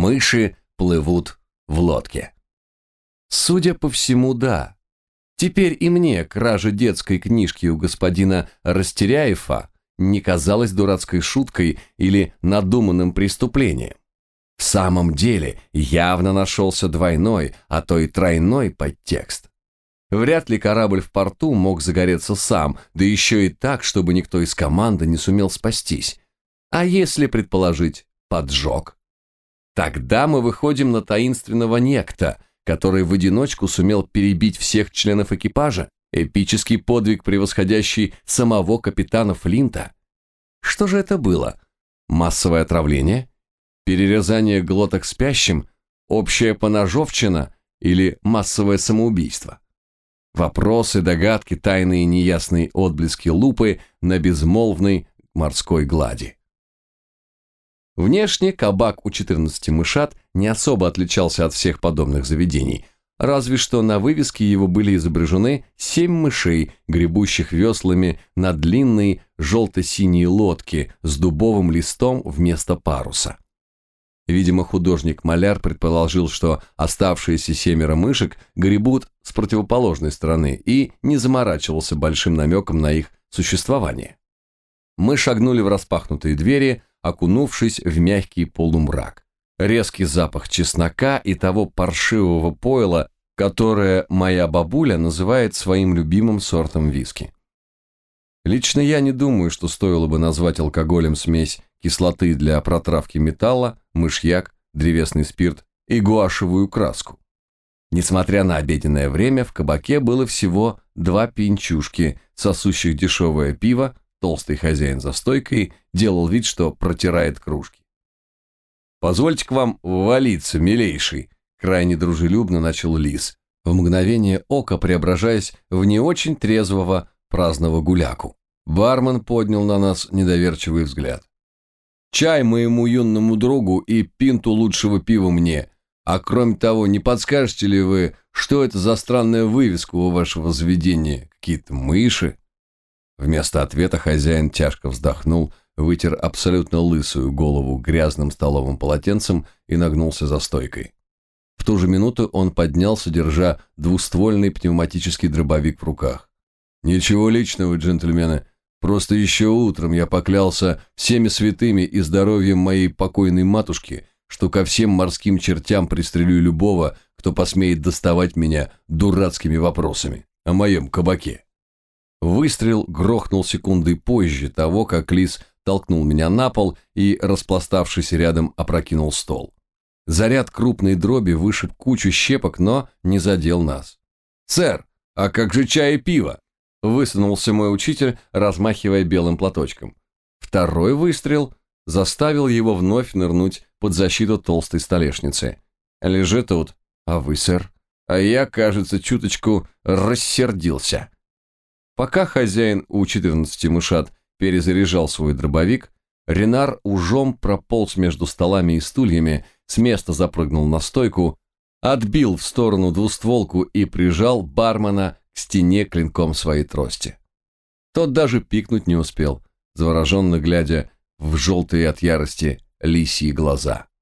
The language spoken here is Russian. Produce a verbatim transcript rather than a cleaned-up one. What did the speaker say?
мыши плывут в лодке. Судя по всему, да. Теперь и мне кража детской книжки у господина Растеряева не казалась дурацкой шуткой или надуманным преступлением. В самом деле явно нашелся двойной, а то и тройной подтекст. Вряд ли корабль в порту мог загореться сам, да еще и так, чтобы никто из команды не сумел спастись. А если предположить поджог? Тогда мы выходим на таинственного некто, который в одиночку сумел перебить всех членов экипажа, эпический подвиг, превосходящий самого капитана Флинта. Что же это было? Массовое отравление? Перерезание глоток спящим? Общая поножовщина? Или массовое самоубийство? Вопросы, догадки, тайные неясные отблески лупы на безмолвной морской глади. Внешне кабак у четырнадцати мышат не особо отличался от всех подобных заведений, разве что на вывеске его были изображены семь мышей, гребущих веслами на длинной желто-синей лодке с дубовым листом вместо паруса. Видимо, художник-маляр предположил, что оставшиеся семеро мышек гребут с противоположной стороны и не заморачивался большим намеком на их существование. Мы шагнули в распахнутые двери, окунувшись в мягкий полумрак. Резкий запах чеснока и того паршивого пойла, которое моя бабуля называет своим любимым сортом виски. Лично я не думаю, что стоило бы назвать алкоголем смесь кислоты для протравки металла, мышьяк, древесный спирт и гуашевую краску. Несмотря на обеденное время, в кабаке было всего два пьянчушки, сосущих дешевое пиво. Толстый хозяин за стойкой делал вид, что протирает кружки. «Позвольте к вам ввалиться, милейший», — крайне дружелюбно начал Лис, в мгновение ока преображаясь в не очень трезвого праздного гуляку. Бармен поднял на нас недоверчивый взгляд. «Чай моему юному другу и пинту лучшего пива мне. А кроме того, не подскажете ли вы, что это за странная вывеска у вашего заведения? Какие-то мыши?» Вместо ответа хозяин тяжко вздохнул, вытер абсолютно лысую голову грязным столовым полотенцем и нагнулся за стойкой. В ту же минуту он поднялся, держа двуствольный пневматический дробовик в руках. «Ничего личного, джентльмены. Просто еще утром я поклялся всеми святыми и здоровьем моей покойной матушки, что ко всем морским чертям пристрелю любого, кто посмеет доставать меня дурацкими вопросами о моем кабаке». Выстрел грохнул секундой позже того, как Лис толкнул меня на пол и, распластавшись рядом, опрокинул стол. Заряд крупной дроби вышиб кучу щепок, но не задел нас. «Сэр, а как же чай и пиво?» — высунулся мой учитель, размахивая белым платочком. Второй выстрел заставил его вновь нырнуть под защиту толстой столешницы. «Лежи тут. А вы, сэр?» «А я, кажется, чуточку рассердился». Пока хозяин у четырнадцати мышат перезаряжал свой дробовик, Ренар ужом прополз между столами и стульями, с места запрыгнул на стойку, отбил в сторону двустволку и прижал бармена к стене клинком своей трости. Тот даже пикнуть не успел, завороженно глядя в желтые от ярости лисьи глаза.